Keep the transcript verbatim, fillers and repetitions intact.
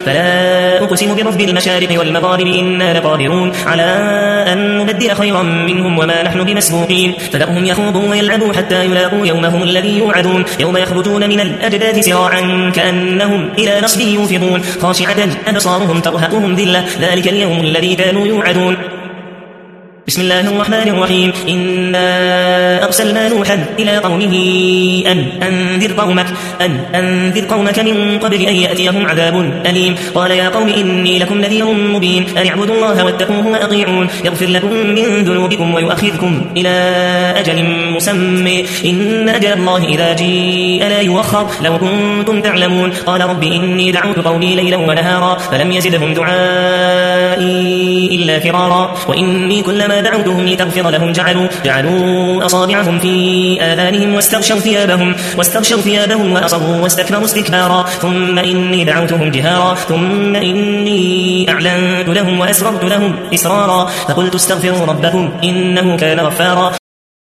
فلا أقسم برب المشارق والمغارب إنا لقادرون على أن نبدل خيرا منهم وما نحن بمسبوقين فذرهم يخوضوا ويلعبوا حتى يلاقوا يومهم الذي يوعدون يوم يخرجون من الأجداث سراعا كأنهم إلى نصب يوفضون خاشعة أبصارهم ترهقهم ذلة ذلك اليوم الذي كانوا يوعدون. بسم الله الرحمن الرحيم. إنا أرسلنا نوحا إلى قومه أن أنذر قومك أن أنذر قومك من قبل أن يأتيهم عذاب أليم قال يا قوم إني لكم نذير مبين أن اعبدوا الله واتقوه وأطيعون يغفر لكم من ذنوبكم ويؤخذكم إلى أجل مسمى إن أجل الله إذا جيء لا يؤخر لو كنتم تعلمون. قال رب إني دعوت قومي ليلا ونهارا فلم يزدهم دعائي إلا فرارا وإني كلما دعوتهم لتغفر لهم جعلوا جعلوا أصابعهم في آذانهم واستغشوا ثيابهم واستغشوا ثيابهم وأصروا واستكبروا استكبارا ثم إني دعوتهم جهارا ثم إني أعلنت لهم وأسررت لهم إسرارا فقلت استغفروا ربكم إنه كان غفارا